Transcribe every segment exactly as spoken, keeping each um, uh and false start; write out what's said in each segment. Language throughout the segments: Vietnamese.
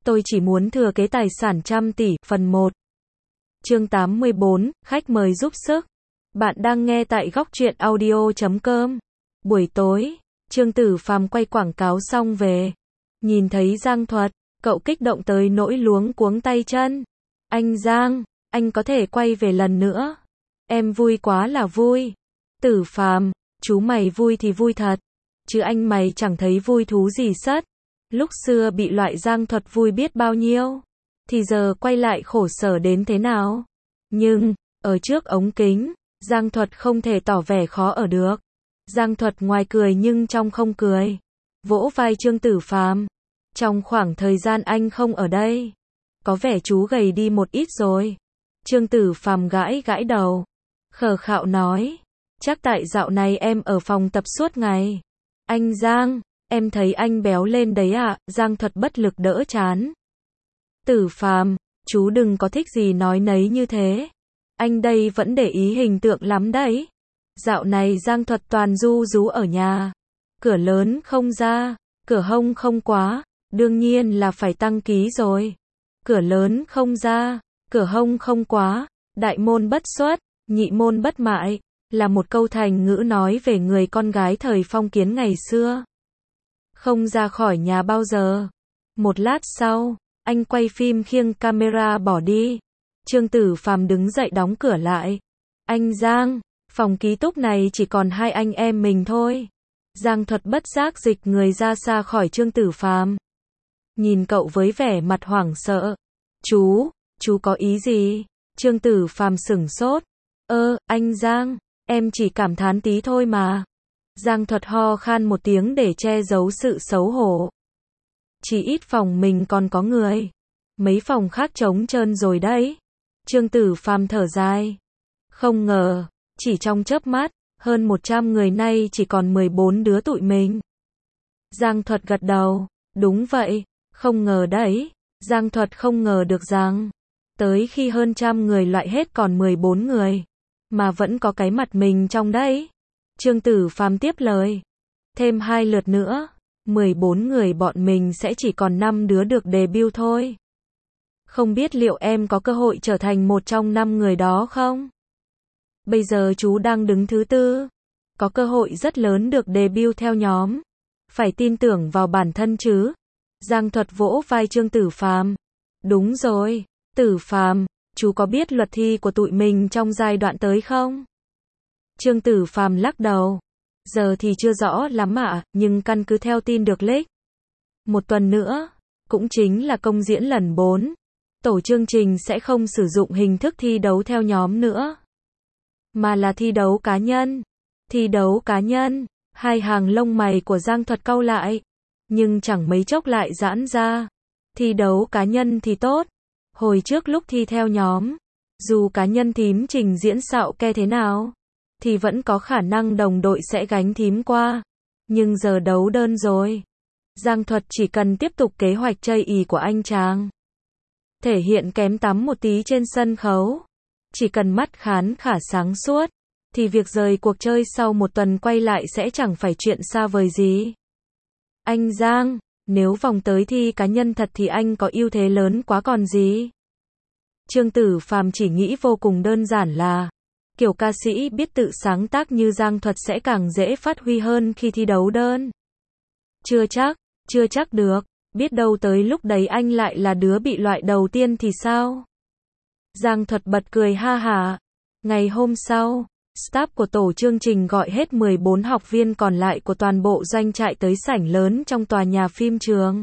Tôi chỉ muốn thừa kế tài sản trăm tỷ, phần một. Chương tám mươi bốn, khách mời giúp sức. Bạn đang nghe tại góc truyện audio chấm com. Buổi tối, Trương Tử Phàm quay quảng cáo xong về. Nhìn thấy Giang Thuật, cậu kích động tới nỗi luống cuống tay chân. Anh Giang, anh có thể quay về lần nữa. Em vui quá là vui. Tử Phàm, chú mày vui thì vui thật. Chứ anh mày chẳng thấy vui thú gì sất. Lúc xưa bị loại Giang Thuật vui biết bao nhiêu. Thì giờ quay lại khổ sở đến thế nào. Nhưng, ở trước ống kính, Giang Thuật không thể tỏ vẻ khó ở được. Giang Thuật ngoài cười nhưng trong không cười. Vỗ vai Trương Tử Phàm. Trong khoảng thời gian anh không ở đây, có vẻ chú gầy đi một ít rồi. Trương Tử Phàm gãi gãi đầu. Khờ khạo nói. Chắc tại dạo này em ở phòng tập suốt ngày. Anh Giang, em thấy anh béo lên đấy ạ. À? Giang Thuật bất lực đỡ chán. Tử Phàm, chú đừng có thích gì nói nấy như thế. Anh đây vẫn để ý hình tượng lắm đấy. Dạo này Giang Thuật toàn du rú ở nhà. Cửa lớn không ra, cửa hông không quá, đương nhiên là phải tăng ký rồi. Cửa lớn không ra, cửa hông không quá, đại môn bất xuất, nhị môn bất mại, là một câu thành ngữ nói về người con gái thời phong kiến ngày xưa. Không ra khỏi nhà bao giờ. Một lát sau, anh quay phim khiêng camera bỏ đi. Trương Tử Phàm đứng dậy đóng cửa lại. Anh Giang, phòng ký túc này chỉ còn hai anh em mình thôi. Giang Thuật bất giác dịch người ra xa khỏi Trương Tử Phàm. Nhìn cậu với vẻ mặt hoảng sợ. Chú, chú có ý gì? Trương Tử Phàm sửng sốt. Ơ, anh Giang, em chỉ cảm thán tí thôi mà. Giang Thuật ho khan một tiếng để che giấu sự xấu hổ. Chỉ ít phòng mình còn có người. Mấy phòng khác trống trơn rồi đấy. Trương Tử Phàm thở dài. Không ngờ, chỉ trong chớp mắt, hơn một trăm người nay chỉ còn mười bốn đứa tụi mình. Giang Thuật gật đầu. Đúng vậy, không ngờ đấy. Giang Thuật không ngờ được rằng, tới khi hơn trăm người loại hết còn mười bốn người, mà vẫn có cái mặt mình trong đấy. Trương Tử Phàm tiếp lời. Thêm hai lượt nữa, mười bốn người bọn mình sẽ chỉ còn năm đứa được debut thôi. Không biết liệu em có cơ hội trở thành một trong năm người đó không? Bây giờ chú đang đứng thứ tư. Có cơ hội rất lớn được debut theo nhóm. Phải tin tưởng vào bản thân chứ. Giang Thuật vỗ vai Trương Tử Phàm. Đúng rồi, Tử Phàm, chú có biết luật thi của tụi mình trong giai đoạn tới không? Trương Tử Phàm lắc đầu. Giờ thì chưa rõ lắm ạ, nhưng căn cứ theo tin được leak. Một tuần nữa, cũng chính là công diễn lần bốn. Tổ chương trình sẽ không sử dụng hình thức thi đấu theo nhóm nữa, mà là thi đấu cá nhân. Thi đấu cá nhân, hai hàng lông mày của Giang Thuật cau lại, nhưng chẳng mấy chốc lại giãn ra. Thi đấu cá nhân thì tốt. Hồi trước lúc thi theo nhóm, dù cá nhân thím trình diễn xạo ke thế nào, thì vẫn có khả năng đồng đội sẽ gánh thím qua. Nhưng giờ đấu đơn rồi. Giang Thuật chỉ cần tiếp tục kế hoạch chây ỳ của anh chàng. Thể hiện kém tắm một tí trên sân khấu. Chỉ cần mắt khán khả sáng suốt, thì việc rời cuộc chơi sau một tuần quay lại sẽ chẳng phải chuyện xa vời gì. Anh Giang, nếu vòng tới thi cá nhân thật thì anh có ưu thế lớn quá còn gì. Trương Tử Phàm chỉ nghĩ vô cùng đơn giản là, kiểu ca sĩ biết tự sáng tác như Giang Thuật sẽ càng dễ phát huy hơn khi thi đấu đơn. Chưa chắc, chưa chắc được, biết đâu tới lúc đấy anh lại là đứa bị loại đầu tiên thì sao? Giang Thuật bật cười ha hả. Ngày hôm sau, staff của tổ chương trình gọi hết mười bốn học viên còn lại của toàn bộ doanh trại tới sảnh lớn trong tòa nhà phim trường.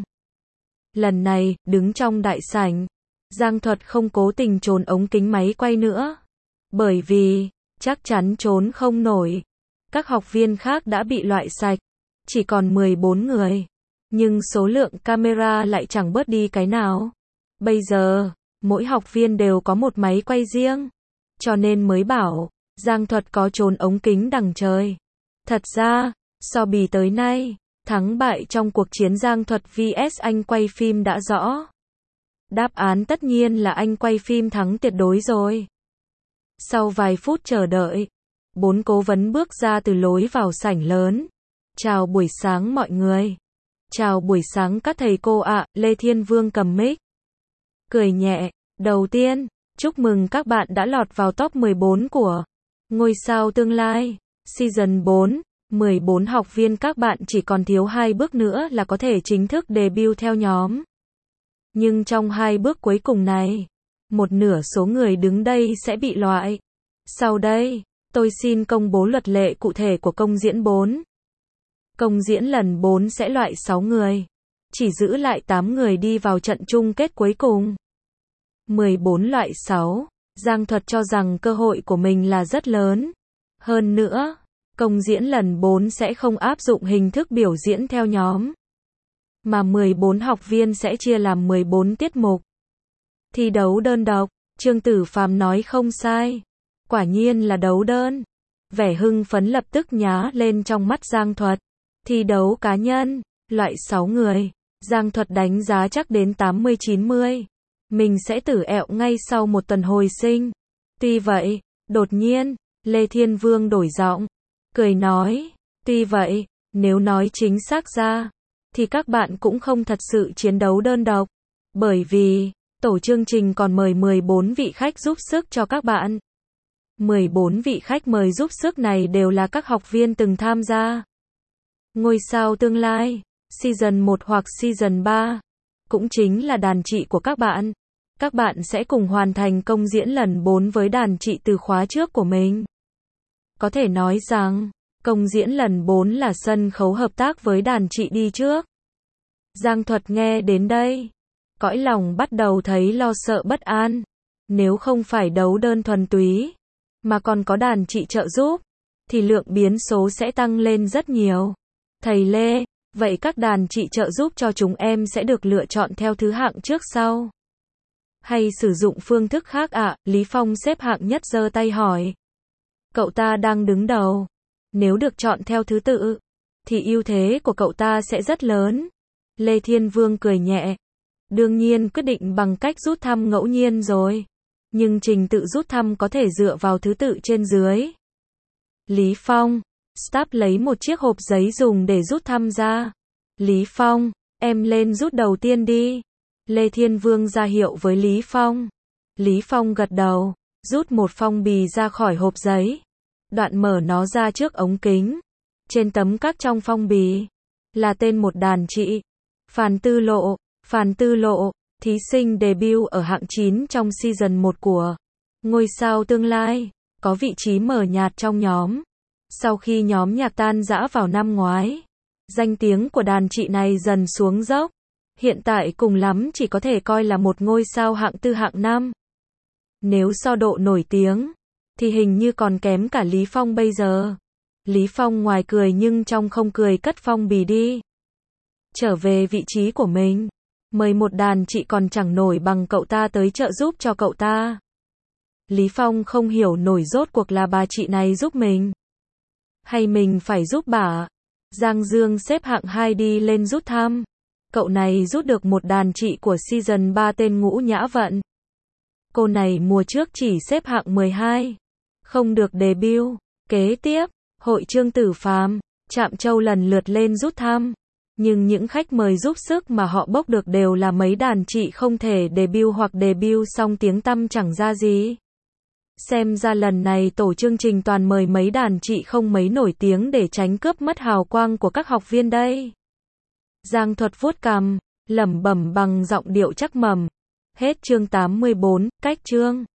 Lần này, đứng trong đại sảnh, Giang Thuật không cố tình trốn ống kính máy quay nữa. Bởi vì, chắc chắn trốn không nổi. Các học viên khác đã bị loại sạch. Chỉ còn mười bốn người. Nhưng số lượng camera lại chẳng bớt đi cái nào. Bây giờ, mỗi học viên đều có một máy quay riêng. Cho nên mới bảo, Giang Thuật có trốn ống kính đằng trời. Thật ra, so bì tới nay, thắng bại trong cuộc chiến Giang Thuật vs anh quay phim đã rõ. Đáp án tất nhiên là anh quay phim thắng tuyệt đối rồi. Sau vài phút chờ đợi, bốn cố vấn bước ra từ lối vào sảnh lớn. Chào buổi sáng mọi người. Chào buổi sáng các thầy cô ạ, Lê Thiên Vương cầm mic. Cười nhẹ, đầu tiên, chúc mừng các bạn đã lọt vào top mười bốn của Ngôi sao tương lai, Season bốn, mười bốn học viên các bạn chỉ còn thiếu hai bước nữa là có thể chính thức debut theo nhóm. Nhưng trong hai bước cuối cùng này, một nửa số người đứng đây sẽ bị loại. Sau đây, tôi xin công bố luật lệ cụ thể của công diễn bốn. Công diễn lần bốn sẽ loại sáu người, chỉ giữ lại tám người đi vào trận chung kết cuối cùng. mười bốn loại sáu, Giang Thuật cho rằng cơ hội của mình là rất lớn. Hơn nữa, công diễn lần bốn sẽ không áp dụng hình thức biểu diễn theo nhóm, mà mười bốn học viên sẽ chia làm mười bốn tiết mục. Thi đấu đơn độc, Trương Tử Phàm nói không sai. Quả nhiên là đấu đơn. Vẻ hưng phấn lập tức nhá lên trong mắt Giang Thuật. Thi đấu cá nhân, loại sáu người, Giang Thuật đánh giá chắc đến tám mươi chín mươi. Mình sẽ tử ẹo ngay sau một tuần hồi sinh. Tuy vậy, đột nhiên, Lê Thiên Vương đổi giọng, cười nói, tuy vậy, nếu nói chính xác ra, thì các bạn cũng không thật sự chiến đấu đơn độc. Bởi vì, tổ chương trình còn mời mười bốn vị khách giúp sức cho các bạn. mười bốn vị khách mời giúp sức này đều là các học viên từng tham gia Ngôi sao tương lai, Season một hoặc Season ba, cũng chính là đàn chị của các bạn. Các bạn sẽ cùng hoàn thành công diễn lần bốn với đàn chị từ khóa trước của mình. Có thể nói rằng, công diễn lần bốn là sân khấu hợp tác với đàn chị đi trước. Giang Thuật nghe đến đây, cõi lòng bắt đầu thấy lo sợ bất an. Nếu không phải đấu đơn thuần túy, mà còn có đàn chị trợ giúp, thì lượng biến số sẽ tăng lên rất nhiều. Thầy Lê, vậy các đàn chị trợ giúp cho chúng em sẽ được lựa chọn theo thứ hạng trước sau, hay sử dụng phương thức khác ạ? À? Lý Phong xếp hạng nhất giơ tay hỏi. Cậu ta đang đứng đầu. Nếu được chọn theo thứ tự, thì ưu thế của cậu ta sẽ rất lớn. Lê Thiên Vương cười nhẹ. Đương nhiên quyết định bằng cách rút thăm ngẫu nhiên rồi. Nhưng trình tự rút thăm có thể dựa vào thứ tự trên dưới. Lý Phong, Staff lấy một chiếc hộp giấy dùng để rút thăm ra. Lý Phong, em lên rút đầu tiên đi. Lê Thiên Vương ra hiệu với Lý Phong. Lý Phong gật đầu, rút một phong bì ra khỏi hộp giấy. Đoạn mở nó ra trước ống kính. Trên tấm các trong phong bì là tên một đàn chị. Phàn Tư Lộ. Phàn Tư Lộ, thí sinh debut ở hạng chín trong Season một của Ngôi sao tương lai, có vị trí mờ nhạt trong nhóm. Sau khi nhóm nhạc tan rã vào năm ngoái, danh tiếng của đàn chị này dần xuống dốc. Hiện tại cùng lắm chỉ có thể coi là một ngôi sao hạng tư hạng năm. Nếu so độ nổi tiếng, thì hình như còn kém cả Lý Phong bây giờ. Lý Phong ngoài cười nhưng trong không cười cất phong bì đi. Trở về vị trí của mình. Mời một đàn chị còn chẳng nổi bằng cậu ta tới trợ giúp cho cậu ta. Lý Phong không hiểu nổi rốt cuộc là bà chị này giúp mình, hay mình phải giúp bà. Giang Dương xếp hạng hai đi lên rút thăm. Cậu này rút được một đàn chị của Season ba tên Ngũ Nhã Vận. Cô này mùa trước chỉ xếp hạng mười hai, không được debut. Kế tiếp, hội Trương Tử Phàm, Trạm Châu lần lượt lên rút thăm. Nhưng những khách mời giúp sức mà họ bốc được đều là mấy đàn chị không thể debut hoặc debut xong tiếng tăm chẳng ra gì. Xem ra lần này tổ chương trình toàn mời mấy đàn chị không mấy nổi tiếng để tránh cướp mất hào quang của các học viên đây. Giang Thuật vuốt cằm, lẩm bẩm bằng giọng điệu chắc mẩm. Hết chương tám mươi bốn, cách chương.